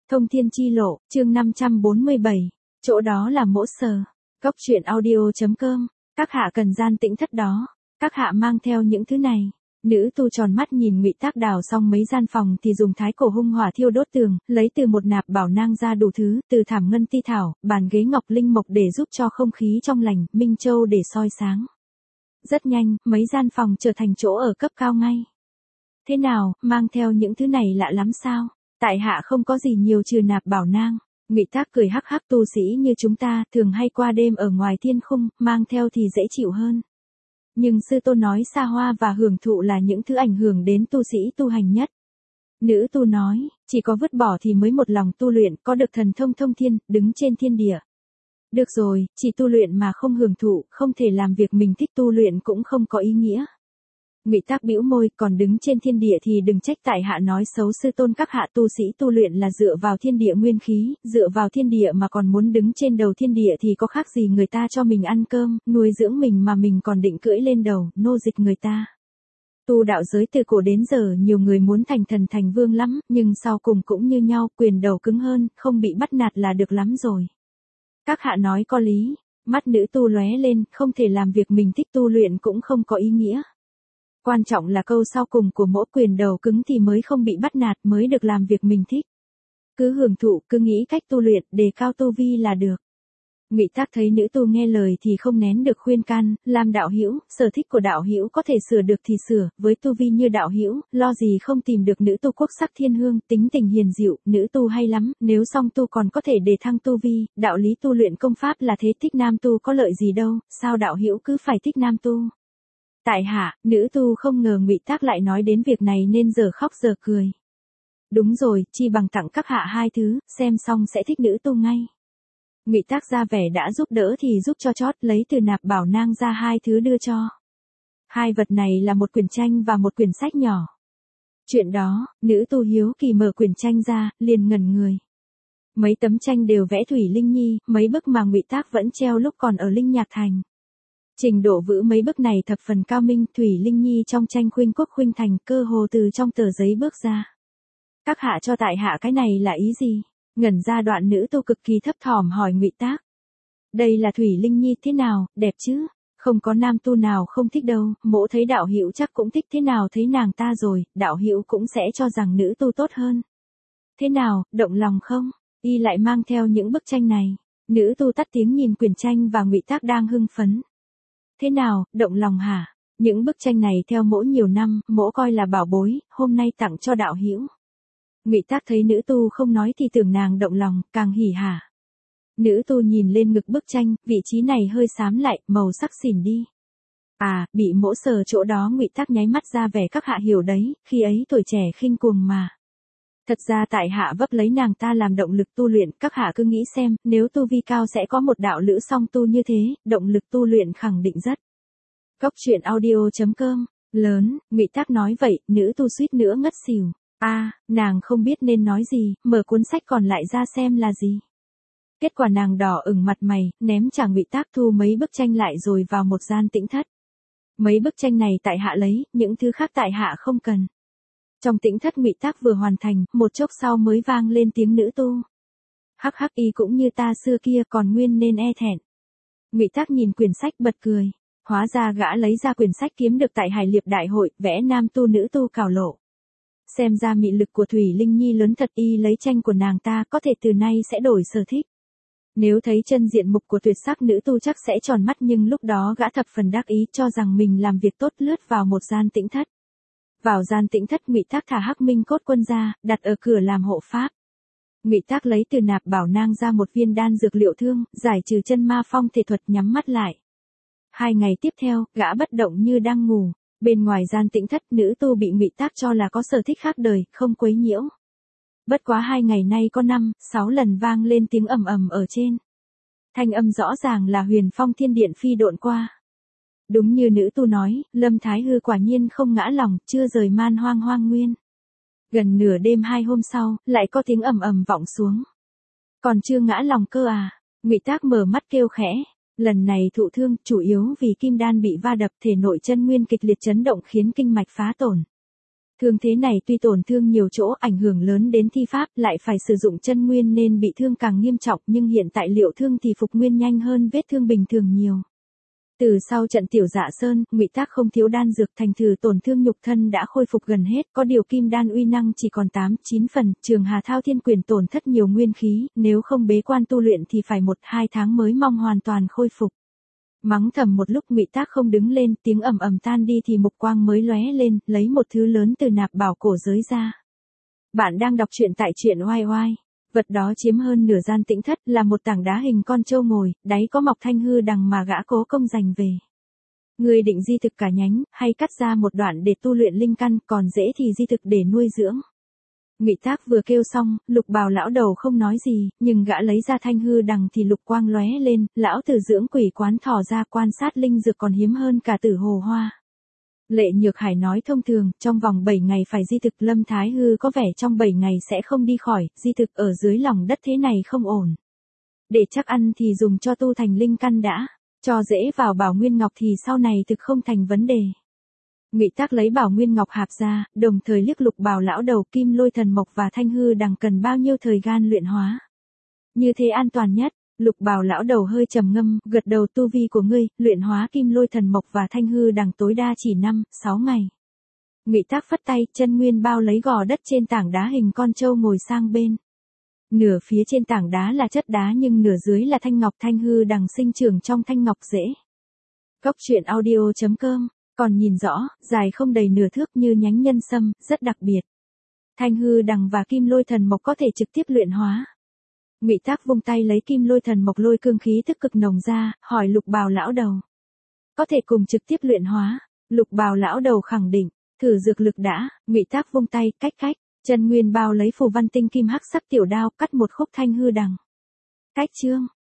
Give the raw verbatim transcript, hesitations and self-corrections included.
Thông thiên chi lộ, chương năm trăm bốn mươi bảy, chỗ đó là mỗ sờ. Cốc truyện audio.com, các hạ cần gian tĩnh thất đó, các hạ mang theo những thứ này. Nữ tu tròn mắt nhìn Ngụy Tác đào xong mấy gian phòng thì dùng thái cổ hung hỏa thiêu đốt tường, lấy từ một nạp bảo nang ra đủ thứ, từ thảm ngân ti thảo, bàn ghế ngọc linh mộc để giúp cho không khí trong lành, minh châu để soi sáng. Rất nhanh, mấy gian phòng trở thành chỗ ở cấp cao ngay. Thế nào, mang theo những thứ này lạ lắm sao? Tại hạ không có gì nhiều trừ nạp bảo nang. Ngụy Tác cười hắc hắc, tu sĩ như chúng ta thường hay qua đêm ở ngoài thiên khung, mang theo thì dễ chịu hơn. Nhưng sư tôn nói xa hoa và hưởng thụ là những thứ ảnh hưởng đến tu sĩ tu hành nhất. Nữ tu nói, chỉ có vứt bỏ thì mới một lòng tu luyện, có được thần thông thông thiên, đứng trên thiên địa. Được rồi, chỉ tu luyện mà không hưởng thụ, không thể làm việc mình thích, tu luyện cũng không có ý nghĩa. Ngụy Tác bĩu môi, còn đứng trên thiên địa thì đừng trách tại hạ nói xấu sư tôn các hạ, tu sĩ tu luyện là dựa vào thiên địa nguyên khí, dựa vào thiên địa mà còn muốn đứng trên đầu thiên địa thì có khác gì người ta cho mình ăn cơm, nuôi dưỡng mình mà mình còn định cưỡi lên đầu, nô dịch người ta. Tu đạo giới từ cổ đến giờ nhiều người muốn thành thần thành vương lắm, nhưng sau cùng cũng như nhau, quyền đầu cứng hơn, không bị bắt nạt là được lắm rồi. Các hạ nói có lý, mắt nữ tu lóe lên, không thể làm việc mình thích, tu luyện cũng không có ý nghĩa. Quan trọng là câu sau cùng của mỗi quyền đầu cứng thì mới không bị bắt nạt, mới được làm việc mình thích. Cứ hưởng thụ, cứ nghĩ cách tu luyện, đề cao tu vi là được. Ngụy Tác thấy nữ tu nghe lời thì không nén được khuyên can, làm đạo hữu, sở thích của đạo hữu có thể sửa được thì sửa, với tu vi như đạo hữu, lo gì không tìm được nữ tu quốc sắc thiên hương, tính tình hiền dịu, nữ tu hay lắm, nếu song tu còn có thể đề thăng tu vi, đạo lý tu luyện công pháp là thế, thích nam tu có lợi gì đâu, sao đạo hữu cứ phải thích nam tu? Tại hạ, nữ tu không ngờ Ngụy Tác lại nói đến việc này nên giờ khóc giờ cười. Đúng rồi, chi bằng tặng các hạ hai thứ, xem xong sẽ thích nữ tu ngay. Ngụy Tác ra vẻ đã giúp đỡ thì giúp cho chót, lấy từ nạp bảo nang ra hai thứ đưa cho. Hai vật này là một quyển tranh và một quyển sách nhỏ. Chuyện đó, nữ tu hiếu kỳ mở quyển tranh ra, liền ngẩn người. Mấy tấm tranh đều vẽ Thủy Linh Nhi, mấy bức mà Ngụy Tác vẫn treo lúc còn ở Linh Nhạc Thành. Trình độ vữ mấy bức này thập phần cao minh, Thủy Linh Nhi trong tranh khuynh quốc khuynh thành, cơ hồ từ trong tờ giấy bước ra. Các hạ cho tại hạ cái này là ý gì? Ngẩn ra đoạn, nữ tu cực kỳ thấp thỏm hỏi Ngụy Tác. Đây là Thủy Linh Nhi, thế nào, đẹp chứ? Không có nam tu nào không thích đâu, mỗ thấy đạo hữu chắc cũng thích, thế nào thấy nàng ta rồi, đạo hữu cũng sẽ cho rằng nữ tu tốt hơn. Thế nào, động lòng không? Y lại mang theo những bức tranh này. Nữ tu tắt tiếng nhìn quyển tranh và Ngụy Tác đang hưng phấn. Thế nào, động lòng hả? Những bức tranh này theo mỗ nhiều năm, mỗ coi là bảo bối, hôm nay tặng cho đạo hữu. Ngụy Tác thấy nữ tu không nói thì tưởng nàng động lòng, càng hỉ hả. Nữ tu nhìn lên ngực bức tranh, vị trí này hơi xám lại, màu sắc xỉn đi. À, bị mỗ sờ chỗ đó. Ngụy Tác nháy mắt ra vẻ các hạ hiểu đấy, khi ấy tuổi trẻ khinh cuồng mà. Thật ra tại hạ vấp lấy nàng ta làm động lực tu luyện, các hạ cứ nghĩ xem, nếu tu vi cao sẽ có một đạo lữ song tu như thế, động lực tu luyện khẳng định rất. Cốc truyện audio.com, lớn, Ngụy Tác nói vậy, nữ tu suýt nữa ngất xỉu. A, à, nàng không biết nên nói gì, mở cuốn sách còn lại ra xem là gì. Kết quả nàng đỏ ửng mặt mày, ném trả Ngụy Tác, thu mấy bức tranh lại rồi vào một gian tĩnh thất. Mấy bức tranh này tại hạ lấy, những thứ khác tại hạ không cần. Trong tĩnh thất Ngụy Tác vừa hoàn thành, một chốc sau mới vang lên tiếng nữ tu. Hắc hắc, y cũng như ta xưa kia, còn nguyên nên e thẹn. Ngụy Tác nhìn quyển sách bật cười. Hóa ra gã lấy ra quyển sách kiếm được tại Hải Liệp Đại hội, vẽ nam tu nữ tu cào lộ. Xem ra mị lực của Thủy Linh Nhi lớn thật, y lấy tranh của nàng ta có thể từ nay sẽ đổi sở thích. Nếu thấy chân diện mục của tuyệt sắc nữ tu chắc sẽ tròn mắt, nhưng lúc đó gã thập phần đắc ý cho rằng mình làm việc tốt, lướt vào một gian tĩnh thất. Vào gian tĩnh thất Ngụy Tác thả Hắc Minh cốt quân ra, đặt ở cửa làm hộ pháp. Ngụy Tác lấy từ nạp bảo nang ra một viên đan dược liệu thương, giải trừ chân ma phong thể thuật, nhắm mắt lại. Hai ngày tiếp theo, gã bất động như đang ngủ. Bên ngoài gian tĩnh thất, nữ tu bị Ngụy Tác cho là có sở thích khác đời, không quấy nhiễu. Bất quá hai ngày nay có năm, sáu lần vang lên tiếng ầm ầm ở trên. Thanh âm rõ ràng là Huyền Phong Thiên Điện phi độn qua. Đúng như nữ tu nói, Lâm Thái Hư quả nhiên không ngã lòng, chưa rời Man Hoang Hoang Nguyên. Gần nửa đêm hai hôm sau, lại có tiếng ầm ầm vọng xuống. Còn chưa ngã lòng cơ à? Ngụy Tác mở mắt kêu khẽ. Lần này thụ thương, chủ yếu vì kim đan bị va đập, thể nội chân nguyên kịch liệt chấn động khiến kinh mạch phá tổn. Thương thế này tuy tổn thương nhiều chỗ ảnh hưởng lớn đến thi pháp, lại phải sử dụng chân nguyên nên bị thương càng nghiêm trọng, nhưng hiện tại liệu thương thì phục nguyên nhanh hơn vết thương bình thường nhiều. Từ sau trận Tiểu Dạ Sơn, Ngụy Tác không thiếu đan dược, thành thử tổn thương nhục thân đã khôi phục gần hết, có điều kim đan uy năng chỉ còn tám, chín phần, Trường Hà Thao Thiên Quyền tổn thất nhiều nguyên khí, nếu không bế quan tu luyện thì phải một, hai tháng mới mong hoàn toàn khôi phục. Mắng thầm một lúc Ngụy Tác không đứng lên, tiếng ầm ầm tan đi thì mục quang mới lóe lên, lấy một thứ lớn từ nạp bảo cổ giới ra. Bạn đang đọc truyện tại truyện oai oai. Vật đó chiếm hơn nửa gian tĩnh thất, là một tảng đá hình con trâu ngồi, đáy có mọc thanh hư đằng mà gã cố công giành về. Người định di thực cả nhánh, hay cắt ra một đoạn để tu luyện linh căn, còn dễ thì di thực để nuôi dưỡng. Ngụy Tác vừa kêu xong, Lục Bào lão đầu không nói gì, nhưng gã lấy ra thanh hư đằng thì lục quang lóe lên, lão tử dưỡng quỷ quán thò ra quan sát linh dược còn hiếm hơn cả tử hồ hoa. Lệ Nhược Hải nói thông thường, trong vòng bảy ngày phải di thực. Lâm Thái Hư có vẻ trong bảy ngày sẽ không đi khỏi, di thực ở dưới lòng đất thế này không ổn. Để chắc ăn thì dùng cho tu thành linh căn đã, cho dễ vào Bảo Nguyên Ngọc thì sau này thực không thành vấn đề. Ngụy Tác lấy Bảo Nguyên Ngọc hạp ra, đồng thời liếc Lục Bào lão đầu, Kim Lôi Thần Mộc và thanh hư đằng cần bao nhiêu thời gian luyện hóa. Như thế an toàn nhất. Lục Bào lão đầu hơi trầm ngâm, gật đầu, tu vi của ngươi, luyện hóa Kim Lôi Thần Mộc và thanh hư đằng tối đa chỉ năm, sáu ngày. Ngụy Tác phất tay, chân nguyên bao lấy gò đất trên tảng đá hình con trâu ngồi sang bên. Nửa phía trên tảng đá là chất đá nhưng nửa dưới là thanh ngọc, thanh hư đằng sinh trưởng trong thanh ngọc rễ. Góc truyện audio chấm com, còn nhìn rõ, dài không đầy nửa thước như nhánh nhân sâm, rất đặc biệt. Thanh hư đằng và Kim Lôi Thần Mộc có thể trực tiếp luyện hóa. Ngụy Tác vung tay lấy Kim Lôi Thần Mộc lôi cương khí tức cực nồng ra, hỏi Lục Bào lão đầu. Có thể cùng trực tiếp luyện hóa. Lục Bào lão đầu khẳng định, thử dược lực đã. Ngụy Tác vung tay, cách cách, chân nguyên bao lấy phù văn tinh kim hắc sắc tiểu đao, cắt một khúc thanh hư đằng. Cách chương.